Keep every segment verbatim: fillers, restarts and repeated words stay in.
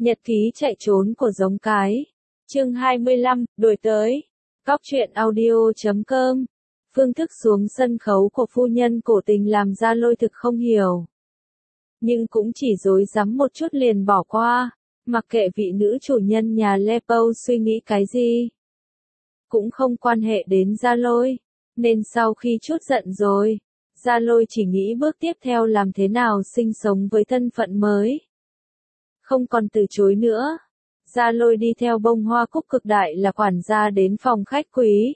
Nhật ký chạy trốn của giống cái. Chương hai mươi lăm, đuổi tới. Cóc truyện audio chấm com. Phương thức xuống sân khấu của phu nhân cổ tình làm Gia Lôi thực không hiểu. Nhưng cũng chỉ dối rắm một chút liền bỏ qua, mặc kệ vị nữ chủ nhân nhà Lepo suy nghĩ cái gì. Cũng không quan hệ đến Gia Lôi, nên sau khi chút giận rồi, Gia Lôi chỉ nghĩ bước tiếp theo làm thế nào sinh sống với thân phận mới. Không còn từ chối nữa. Gia Lôi đi theo bông hoa cúc cực đại là quản gia đến phòng khách quý.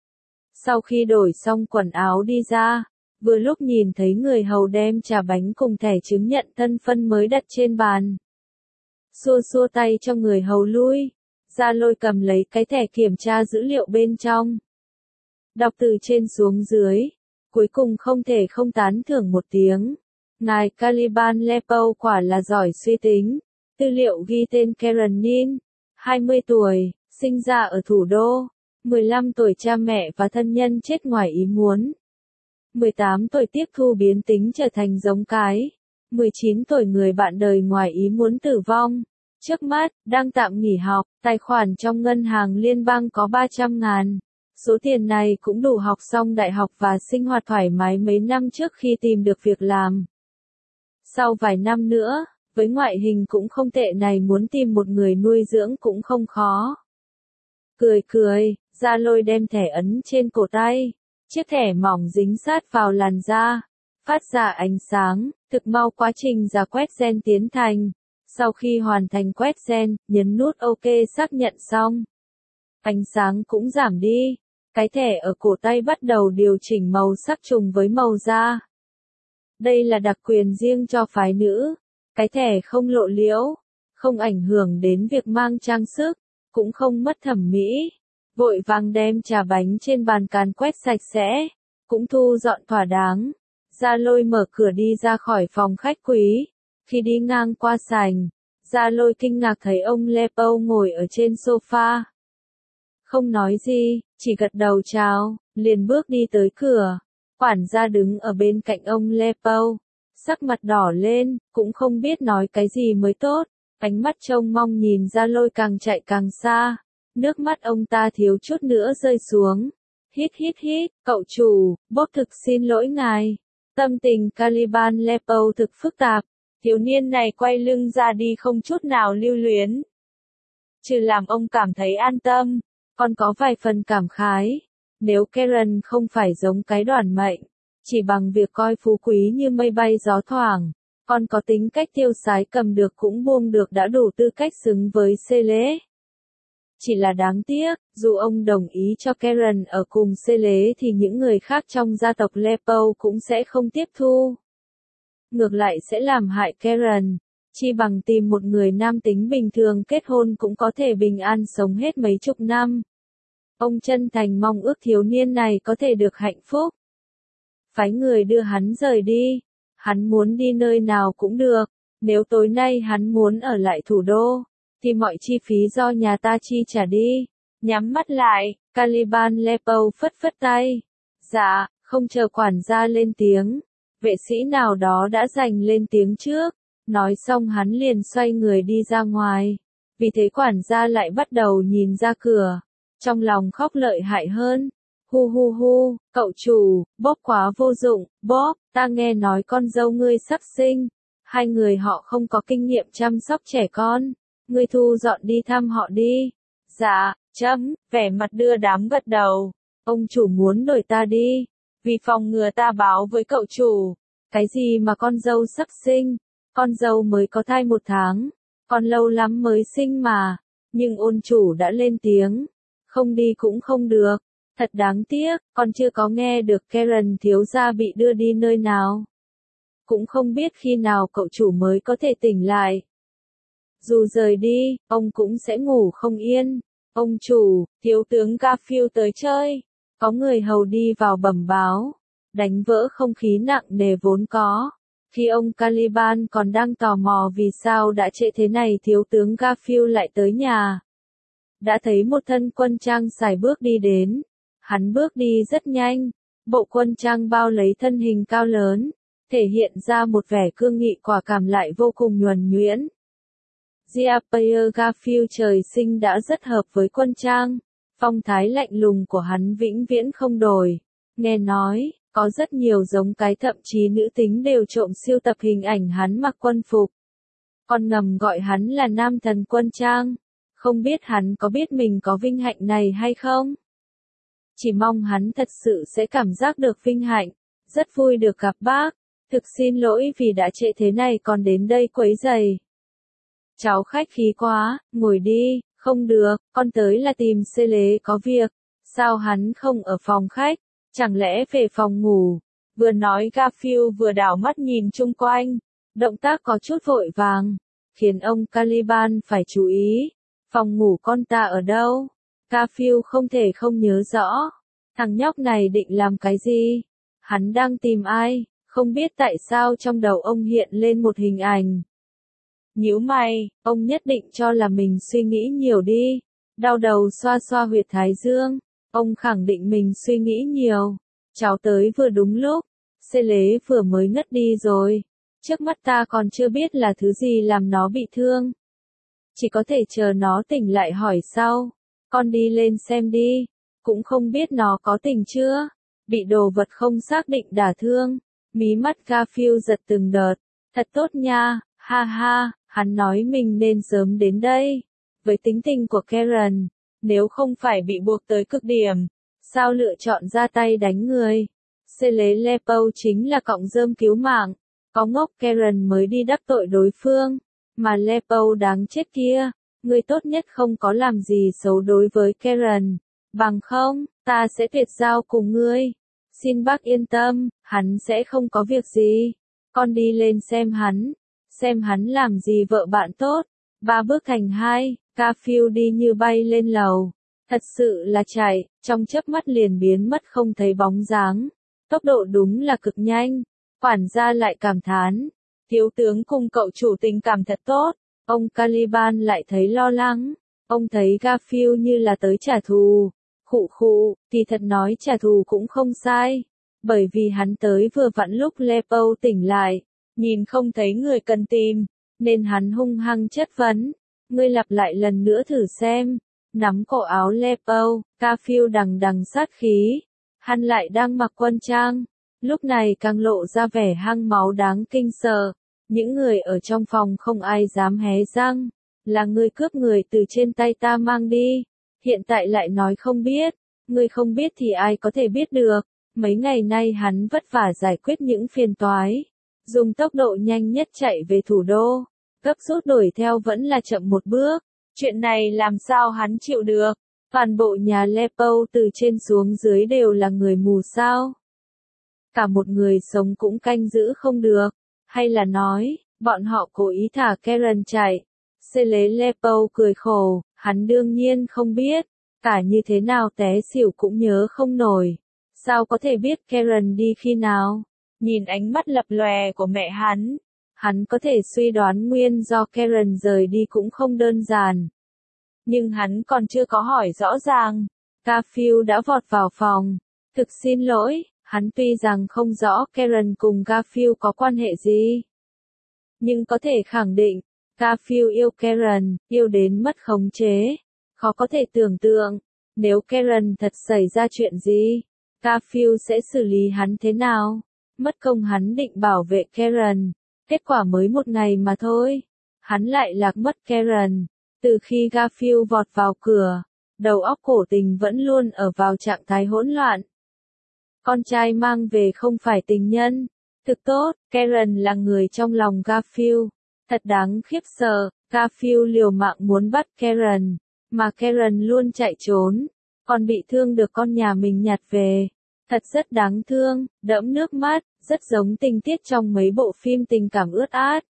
Sau khi đổi xong quần áo đi ra, vừa lúc nhìn thấy người hầu đem trà bánh cùng thẻ chứng nhận thân phân mới đặt trên bàn. Xua xua tay cho người hầu lui, Gia Lôi cầm lấy cái thẻ kiểm tra dữ liệu bên trong. Đọc từ trên xuống dưới, cuối cùng không thể không tán thưởng một tiếng. Ngài Caliban Lepo quả là giỏi suy tính. Tư liệu ghi tên Karen Nin, hai mươi tuổi, sinh ra ở thủ đô, mười lăm tuổi cha mẹ và thân nhân chết ngoài ý muốn. mười tám tuổi tiếp thu biến tính trở thành giống cái, mười chín tuổi người bạn đời ngoài ý muốn tử vong. Trước mắt, đang tạm nghỉ học, tài khoản trong ngân hàng liên bang có ba trăm ngàn. Số tiền này cũng đủ học xong đại học và sinh hoạt thoải mái mấy năm trước khi tìm được việc làm. Sau vài năm nữa, với ngoại hình cũng không tệ này muốn tìm một người nuôi dưỡng cũng không khó. Cười cười, Gia Lôi đem thẻ ấn trên cổ tay. Chiếc thẻ mỏng dính sát vào làn da, phát ra ánh sáng, thực mau quá trình giả quét gen tiến thành. Sau khi hoàn thành quét gen, nhấn nút OK xác nhận xong. Ánh sáng cũng giảm đi. Cái thẻ ở cổ tay bắt đầu điều chỉnh màu sắc trùng với màu da. Đây là đặc quyền riêng cho phái nữ. Cái thẻ không lộ liễu, không ảnh hưởng đến việc mang trang sức, cũng không mất thẩm mỹ. Vội vàng đem trà bánh trên bàn càn quét sạch sẽ, cũng thu dọn thỏa đáng. Gia Lôi mở cửa đi ra khỏi phòng khách quý. Khi đi ngang qua sảnh, Gia Lôi kinh ngạc thấy ông Lepo ngồi ở trên sofa. Không nói gì, chỉ gật đầu chào, liền bước đi tới cửa. Quản gia đứng ở bên cạnh ông Lepo. Sắc mặt đỏ lên, cũng không biết nói cái gì mới tốt, ánh mắt trông mong nhìn Gia Lôi càng chạy càng xa, nước mắt ông ta thiếu chút nữa rơi xuống. Hít hít hít, cậu chủ, bốp thực xin lỗi ngài. Tâm tình Caliban Lepo thực phức tạp, thiếu niên này quay lưng ra đi không chút nào lưu luyến. Trừ làm ông cảm thấy an tâm, còn có vài phần cảm khái. Nếu Karen không phải giống cái đoản mệnh, chỉ bằng việc coi phú quý như mây bay gió thoảng, còn có tính cách tiêu sái cầm được cũng buông được đã đủ tư cách xứng với Cele. Chỉ là đáng tiếc, dù ông đồng ý cho Karen ở cùng Cele thì những người khác trong gia tộc Lepo cũng sẽ không tiếp thu. Ngược lại sẽ làm hại Karen, chi bằng tìm một người nam tính bình thường kết hôn cũng có thể bình an sống hết mấy chục năm. Ông chân thành mong ước thiếu niên này có thể được hạnh phúc. Phái người đưa hắn rời đi. Hắn muốn đi nơi nào cũng được. Nếu tối nay hắn muốn ở lại thủ đô, thì mọi chi phí do nhà ta chi trả đi. Nhắm mắt lại, Caliban Lepo phất phất tay. Dạ, không chờ quản gia lên tiếng. Vệ sĩ nào đó đã giành lên tiếng trước. Nói xong hắn liền xoay người đi ra ngoài. Vì thế quản gia lại bắt đầu nhìn ra cửa. Trong lòng khóc lợi hại hơn. Hu hu hu, cậu chủ, bóp quá vô dụng, bóp, ta nghe nói con dâu ngươi sắp sinh. Hai người họ không có kinh nghiệm chăm sóc trẻ con. Ngươi thu dọn đi thăm họ đi. Dạ, chấm, vẻ mặt đưa đám gật đầu. Ông chủ muốn đổi ta đi. Vì phòng ngừa ta báo với cậu chủ. Cái gì mà con dâu sắp sinh? Con dâu mới có thai một tháng. Còn lâu lắm mới sinh mà. Nhưng ôn chủ đã lên tiếng. Không đi cũng không được. Thật đáng tiếc, con chưa có nghe được Karen thiếu gia bị đưa đi nơi nào. Cũng không biết khi nào cậu chủ mới có thể tỉnh lại. Dù rời đi, ông cũng sẽ ngủ không yên. Ông chủ, thiếu tướng Garfield tới chơi. Có người hầu đi vào bẩm báo. Đánh vỡ không khí nặng nề vốn có. Khi ông Caliban còn đang tò mò vì sao đã trễ thế này thiếu tướng Garfield lại tới nhà. Đã thấy một thân quân trang sải bước đi đến. Hắn bước đi rất nhanh, bộ quân trang bao lấy thân hình cao lớn, thể hiện ra một vẻ cương nghị quả cảm lại vô cùng nhuần nhuyễn. Jean-Pierre Garfield trời sinh đã rất hợp với quân trang, phong thái lạnh lùng của hắn vĩnh viễn không đổi. Nghe nói, có rất nhiều giống cái thậm chí nữ tính đều trộm sưu tập hình ảnh hắn mặc quân phục. Còn ngầm gọi hắn là nam thần quân trang. Không biết hắn có biết mình có vinh hạnh này hay không? Chỉ mong hắn thật sự sẽ cảm giác được vinh hạnh. Rất vui được gặp bác. Thực xin lỗi vì đã trễ thế này còn đến đây quấy rầy. Cháu khách khí quá, ngồi đi. Không được, con tới là tìm Xê Lế có việc. Sao hắn không ở phòng khách? Chẳng lẽ về phòng ngủ? Vừa nói Garfield vừa đảo mắt nhìn chung quanh. Động tác có chút vội vàng, khiến ông Caliban phải chú ý. Phòng ngủ con ta ở đâu? Garfield không thể không nhớ rõ. Thằng nhóc này định làm cái gì? Hắn đang tìm ai? Không biết tại sao trong đầu ông hiện lên một hình ảnh. Nhíu mày, ông nhất định cho là mình suy nghĩ nhiều đi. Đau đầu xoa xoa huyệt thái dương. Ông khẳng định mình suy nghĩ nhiều. Cháu tới vừa đúng lúc. Xê Lế vừa mới ngất đi rồi. Trước mắt ta còn chưa biết là thứ gì làm nó bị thương. Chỉ có thể chờ nó tỉnh lại hỏi sau. Con đi lên xem đi. Cũng không biết nó có tỉnh chưa. Bị đồ vật không xác định đả thương. Mí mắt Garfield giật từng đợt. Thật tốt nha, ha ha, hắn nói mình nên sớm đến đây. Với tính tình của Karen, nếu không phải bị buộc tới cực điểm, sao lựa chọn ra tay đánh người. Xê Lế Lepo chính là cọng rơm cứu mạng. Có ngốc Karen mới đi đắc tội đối phương. Mà Lepo đáng chết kia, người tốt nhất không có làm gì xấu đối với Karen. Bằng không, ta sẽ tuyệt giao cùng ngươi. Xin bác yên tâm, hắn sẽ không có việc gì. Con đi lên xem hắn. Xem hắn làm gì vợ bạn tốt. Ba bước thành hai, Garfield đi như bay lên lầu. Thật sự là chạy, trong chớp mắt liền biến mất không thấy bóng dáng. Tốc độ đúng là cực nhanh. Quản gia lại cảm thán. Thiếu tướng cùng cậu chủ tình cảm thật tốt. Ông Caliban lại thấy lo lắng. Ông thấy Garfield như là tới trả thù. Khụ khụ, thì thật nói trả thù cũng không sai. Bởi vì hắn tới vừa vặn lúc Lepo tỉnh lại. Nhìn không thấy người cần tìm. Nên hắn hung hăng chất vấn. Ngươi lặp lại lần nữa thử xem. Nắm cổ áo Lepo, Garfield đằng đằng sát khí. Hắn lại đang mặc quân trang. Lúc này càng lộ ra vẻ hăng máu đáng kinh sợ. Những người ở trong phòng không ai dám hé răng. Là ngươi cướp người từ trên tay ta mang đi. Hiện tại lại nói không biết. Ngươi không biết thì ai có thể biết được. Mấy ngày nay hắn vất vả giải quyết những phiền toái. Dùng tốc độ nhanh nhất chạy về thủ đô. Gấp rút đuổi theo vẫn là chậm một bước. Chuyện này làm sao hắn chịu được. Toàn bộ nhà Lepo từ trên xuống dưới đều là người mù sao. Cả một người sống cũng canh giữ không được. Hay là nói, bọn họ cố ý thả Karen chạy. Xê Lế Lepo cười khổ, hắn đương nhiên không biết. Cả như thế nào té xỉu cũng nhớ không nổi. Sao có thể biết Karen đi khi nào? Nhìn ánh mắt lập lòe của mẹ hắn. Hắn có thể suy đoán nguyên do Karen rời đi cũng không đơn giản. Nhưng hắn còn chưa có hỏi rõ ràng. Garfield đã vọt vào phòng. Thực xin lỗi, hắn tuy rằng không rõ Karen cùng Garfield có quan hệ gì. Nhưng có thể khẳng định, Garfield yêu Karen, yêu đến mất khống chế. Khó có thể tưởng tượng, nếu Karen thật xảy ra chuyện gì, Garfield sẽ xử lý hắn thế nào? Mất công hắn định bảo vệ Karen. Kết quả mới một ngày mà thôi. Hắn lại lạc mất Karen. Từ khi Garfield vọt vào cửa, đầu óc cổ tình vẫn luôn ở vào trạng thái hỗn loạn. Con trai mang về không phải tình nhân. Thực tốt, Karen là người trong lòng Garfield. Thật đáng khiếp sợ, Garfield liều mạng muốn bắt Karen, mà Karen luôn chạy trốn, còn bị thương được con nhà mình nhặt về. Thật rất đáng thương, đẫm nước mắt, rất giống tình tiết trong mấy bộ phim tình cảm ướt át.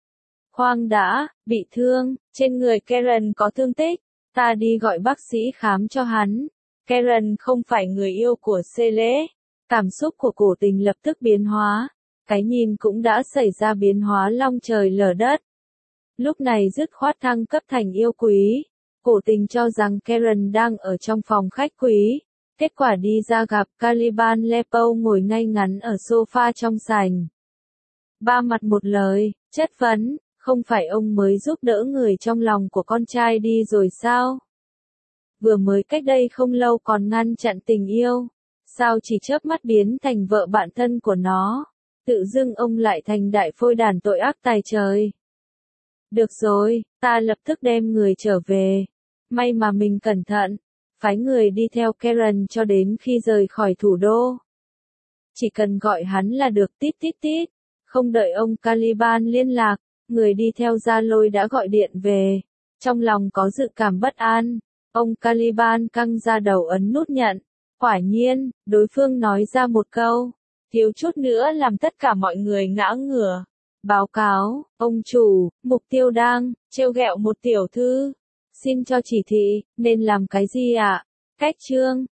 Khoan đã, bị thương, trên người Karen có thương tích, ta đi gọi bác sĩ khám cho hắn. Karen không phải người yêu của Xê Lế. Cảm xúc của cổ tình lập tức biến hóa. Cái nhìn cũng đã xảy ra biến hóa long trời lở đất. Lúc này dứt khoát thăng cấp thành yêu quý. Cổ tình cho rằng Karen đang ở trong phòng khách quý. Kết quả đi ra gặp Caliban Lepo ngồi ngay ngắn ở sofa trong sảnh. Ba mặt một lời, chất vấn, Không phải ông mới giúp đỡ người trong lòng của con trai đi rồi sao? Vừa mới cách đây không lâu còn ngăn chặn tình yêu, sao chỉ chớp mắt biến thành vợ bạn thân của nó? Tự dưng ông lại thành đại phôi đàn tội ác tài trời. Được rồi, ta lập tức đem người trở về. May mà mình cẩn thận, phái người đi theo Karen cho đến khi rời khỏi thủ đô. Chỉ cần gọi hắn là được, tít tít tít. Không đợi ông Caliban liên lạc, người đi theo Gia Lôi đã gọi điện về. Trong lòng có dự cảm bất an, ông Caliban căng ra đầu ấn nút nhận. Quả nhiên, đối phương nói ra một câu, thiếu chút nữa làm tất cả mọi người ngã ngửa. Báo cáo, ông chủ, mục tiêu đang trêu ghẹo một tiểu thư. Xin cho chỉ thị, nên làm cái gì ạ? À? Cách chương